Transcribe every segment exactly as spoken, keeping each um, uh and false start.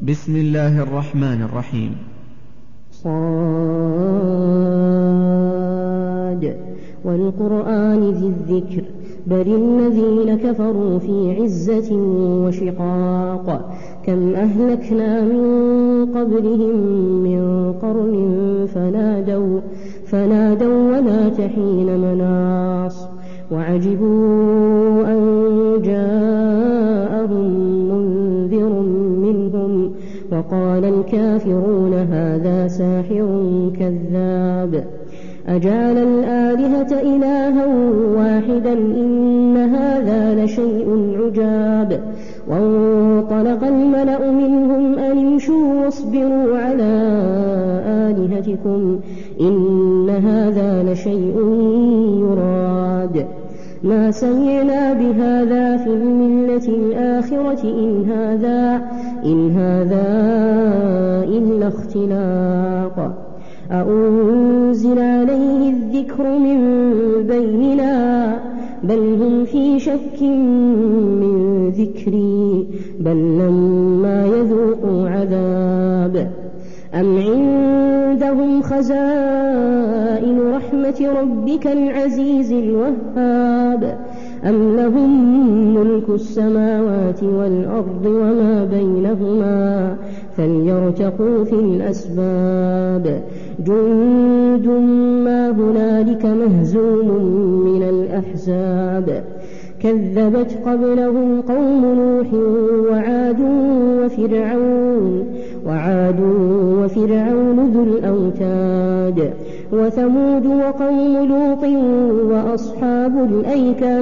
بسم الله الرحمن الرحيم. صاد والقرآن ذي الذكر بل الذين كفروا في عزة وشقاق كم أهلكنا من قبلهم من قرن فنادوا, فنادوا ولا تحين مناص وعجبوا أن جاءهم منذر منهم وقال الكافرون هذا ساحر كذاب أجعل الآلهة إلها واحدا إن هذا لشيء عجاب وانطلق الملأ منهم أن امشوا واصبروا على آلهتكم إن هذا لشيء يراد ما سمعنا بهذا في الملة الآخرة إن هذا, إن هذا إلا اختلاق أأنزل عليه الذكر من بيننا بل هم في شك من ذكري بل لما يذوقوا عذاب أم عندهم خزائن رحمة ربك العزيز الوهاب أم لهم ملك السماوات والأرض وما بينهما فليرتقوا في الأسباب جند ما هنالك مهزوم من الأحزاب كذبت قبلهم قوم نوح وعاد وفرعون وعاد وفرعون ذو الأوتاد وثمود وقوم لوط وأصحاب الأيكة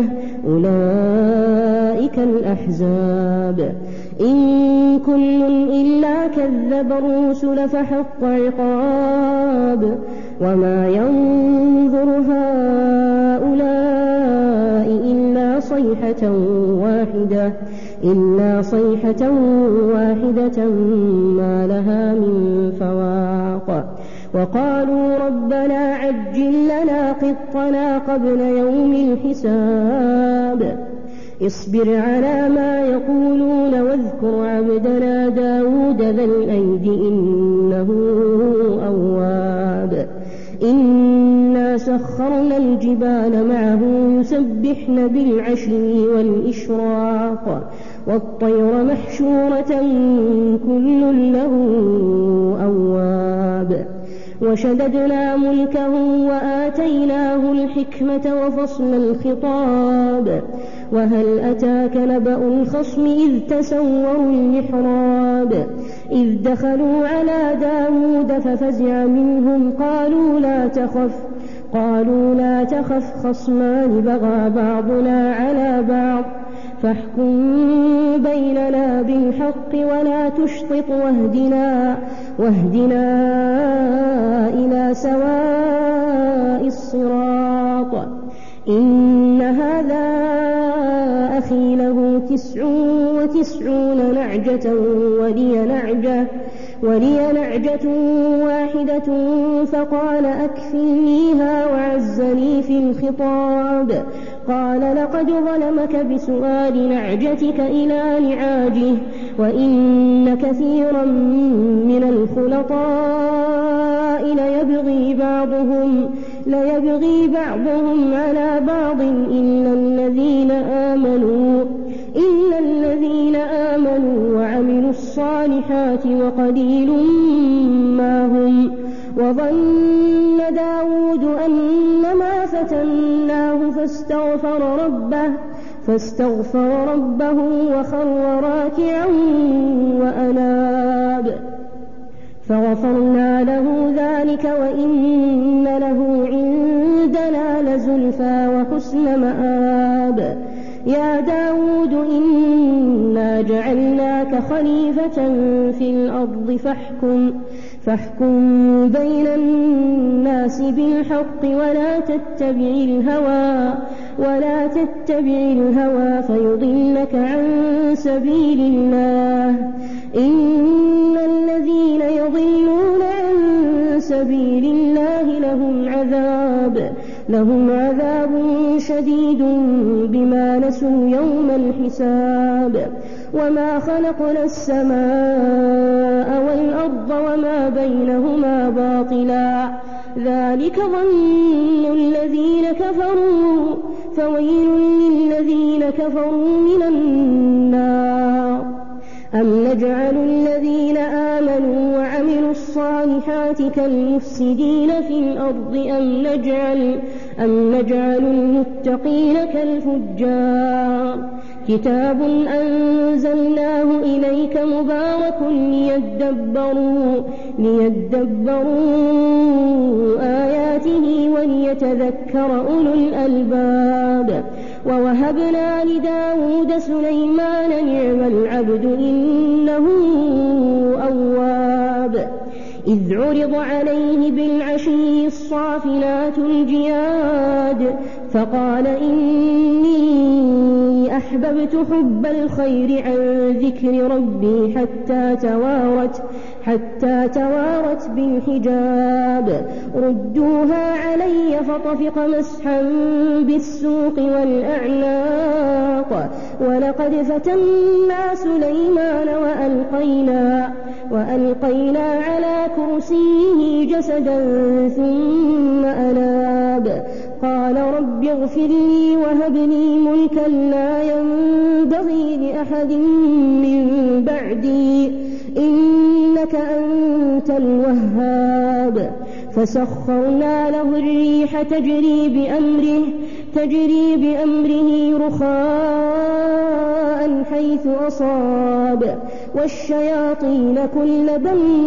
أولئك الأحزاب إن كل إلا كذب الرسل فحق عقاب وما ينظر هؤلاء إلا صيحة واحدة إلا صيحة واحدة ما لها من فواق وقالوا ربنا عجل لنا قطنا قبل يوم الحساب اصبر على ما يقولون واذكر عبدنا داود ذا الأيد إنه أواب إنا سخرنا الجبال معه يسبحن بالعشي والإشراق والطير محشورة كل له أواب وشددنا ملكه وآتيناه الحكمة وفصل الخطاب وهل أتاك نبأ الخصم إذ تسوروا المحراب إذ دخلوا على داود ففزع منهم قالوا لا تخف قالوا لا تخف خصمان بغى بعضنا على بعض فاحكم بيننا بالحق ولا تشطط واهدنا, واهدنا إلى سواء الصراط إن هذا أخي له تسع وتسعون نعجة ولي نعجة, ولي نعجة واحدة فقال أكفلنيها وعزني في الخطاب قال لقد ظلمك بسؤال نعجتك إلى نعاجه وإن كثيرا من الخلطاء ليبغي بعضهم, ليبغي بعضهم على بعض إلا الذين آمنوا إلا الذين آمنوا وعملوا الصالحات وقليل ما هم وظن داود أنما فتناه فاستغفر ربه فاستغفر ربه وخر راكعا وأناب فغفرنا له ذلك وإن له عندنا لزلفى وحسن مآب يا داود إنا جعلناك خليفة في الأرض فاحكم فاحكم بين الناس بالحق ولا تتبع الهوى ولا تتبع الهوى فيضلك عن سبيل الله إن الذين يضلون عن سبيل الله لهم عذاب لهم عذاب شديد بما نسوا يوم الحساب وما خلقنا السماء وما بينهما باطلا ذلك ظن الذين كفروا فويل للذين كفروا من النار أم نجعل الذين آمنوا وعملوا الصالحات كالمفسدين في الأرض أم نجعل, أم نجعل المتقين كالفجار كتاب أنزلناه إليك مبارك ليدبروا, ليدبروا آياته وليتذكر أولو الألباب ووهبنا لداود سليمان نعم العبد إنه أواب إذ عرض عليه بالعشي الصافنات الجياد فقال إني أحببت حب الخير عن ذكر ربي حتى توارت, حتى توارت بالحجاب ردوها علي فطفق مسحا بالسوق والأعناق ولقد فتنا سليمان وألقينا, وألقينا على كرسيه جسدا ثم أناب قال رب اغفر لي وهب لي ملكا لا ينبغي لأحد من بعدي إنك أنت الوهاب فسخرنا له الريح تجري بأمره, تجري بأمره رخاء حيث أصاب والشياطين كل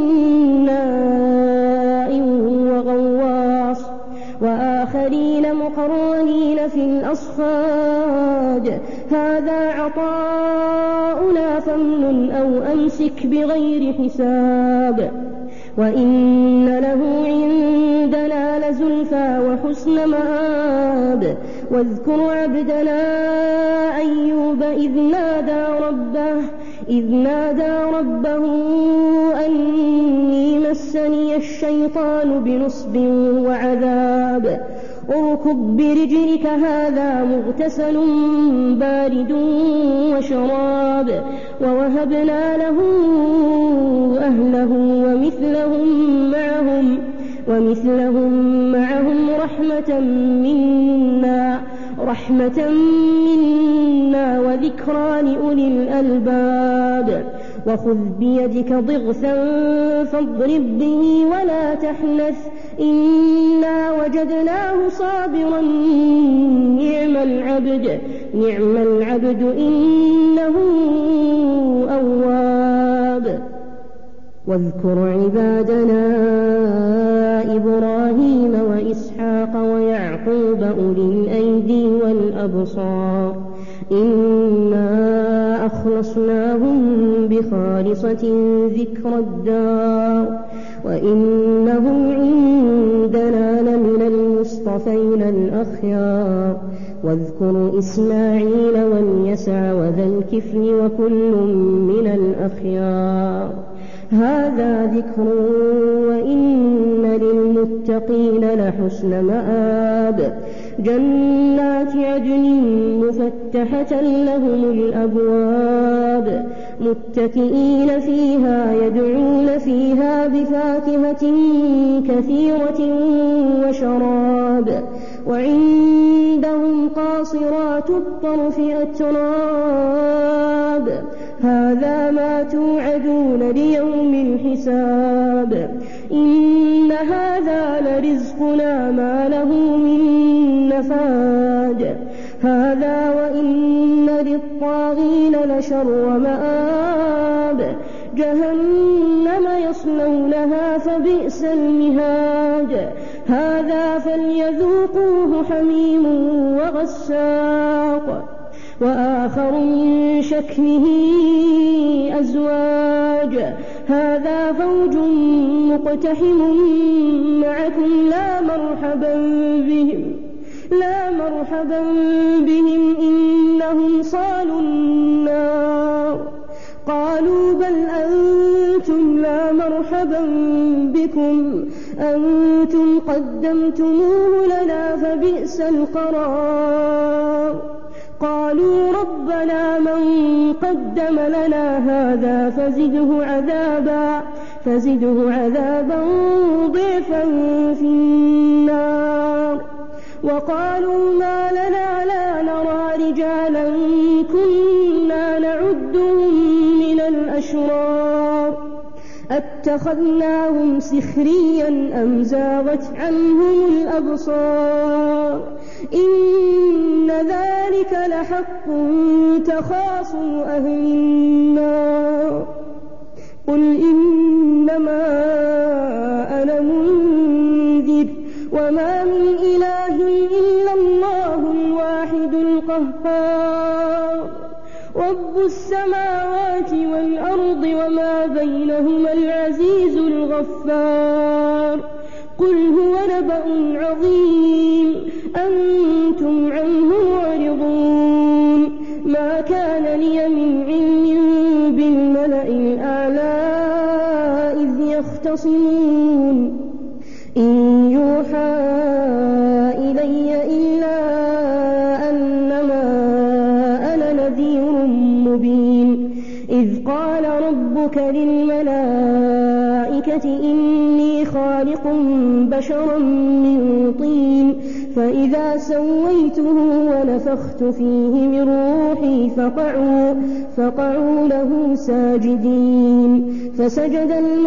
بناء وغواص وآخرين مقرنين في الأصفاد هذا عطاؤنا فامنن أو أمسك بغير حساب وإن له عندنا لزلفى وحسن مآب واذكر عبدنا أيوب إذ نادى ربه, إذ نادى ربه أني مسني الشيطان بنصب وعذاب اركض برجلك هذا مغتسل بارد وشراب ووهبنا له أهله ومثلهم معهم, ومثلهم معهم رحمة منا, رحمة منا وذكرى لأولي الألباب وخذ بيدك ضغثا فاضرب به ولا تحنث إنا وجدناه صابرا نعم العبد, نعم العبد إنه أواب واذكر عبادنا إبراهيم وإسحاق ويعقوب أولي الأيدي والأبصار إنا أخلصناهم بخالصة ذكر الدار وإنهم عندنا لمن المصطفين الأخيار واذكر إسماعيل واليسع وذا الكفل وكل من الأخيار هذا ذكر وإن للمتقين لحسن مآب جنات عدن مفتحة لهم الأبواب متكئين فيها يدعون فيها بفاكهة كثيرة وشراب وعندهم قاصرات الطرف أتراب هذا ما توعدون ليوم الحساب إن هذا لرزقنا ما له من نفاد هذا وإن للطاغين لشر مآب جهنم يصلونها فبئس المهاد هذا فليذوقوه حميم وغساق وآخر من شكله أزواج هذا فوج مقتحم معكم لا مرحبا بهم لا مرحبا بهم إنهم صالوا النار قالوا بل أنتم لا مرحبا بكم أنتم قدمتموه لنا فبئس القرار قالوا ربنا من قدم لنا هذا فزده عذابا فزده عذابا ضعفا في النار. وقالوا ما لنا لا نرى رجالا كنا نعدهم من الأشرار أتخذناهم سخريا أم زاغت عنهم الأبصار إن ذلك لحق تخاصم أهل النار. قل إنما أنا منذر وما من إله إلا الله الواحد القهار رب السماوات والأرض وما بينهما العزيز الغفار. قل هو نبأ عظيم أنتم عنه معرضون. ما كان لي من علم بالملأ الأعلى إذ يختصمون إن يوحى إلي إلا أنما أنا نذير مبين. إذ قال ربك للملائكة إني خالق بشرا من طين فإذا سويته ونفخت فيه من روحي فقعوا, فقعوا له ساجدين. فسجد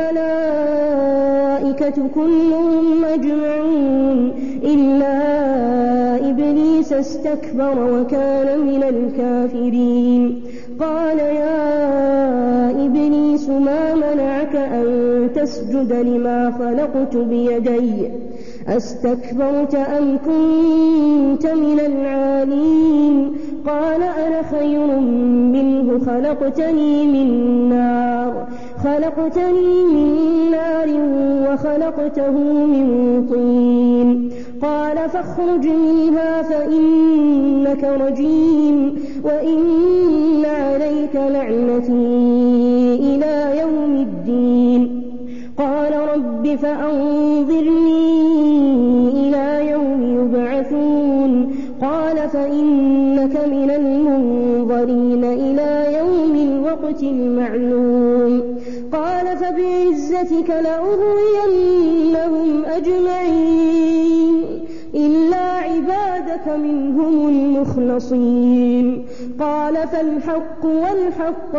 الملائكة كلهم أجمعون إلا إبليس استكبر وكان من الكافرين. قال يا إبليس ما منعك أن تسجد لما خلقت بيدي أستكبرت أم كنت من العالين؟ قال أنا خير منه خلقتني من نار خلقتني من نار وخلقته من طين. قال فاخرج منها فإنك رجيم وإن عليك لعنتي إلى يوم الدين. قال رب فأنظرني إلى يوم يبعثون. قال فإنك من المنظرين إلى يوم الوقت المعلوم. قال فبعزتك لأغوينهم أجمعين إلا عبادك منهم المخلصين. قال فالحق والحق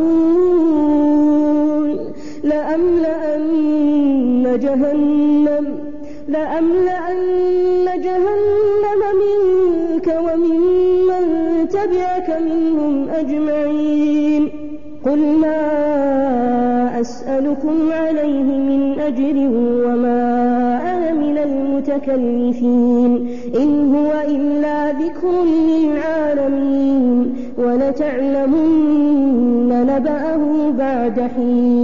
أقول لأملأن جهنم لأملأن جهنم منك وممن تبعك منهم أجمعين. قل ما أسألكم عليه من أجر وما أنا من المتكلفين إن هو إلا ذكر للعالمين ولتعلمن نبأه بعد حين.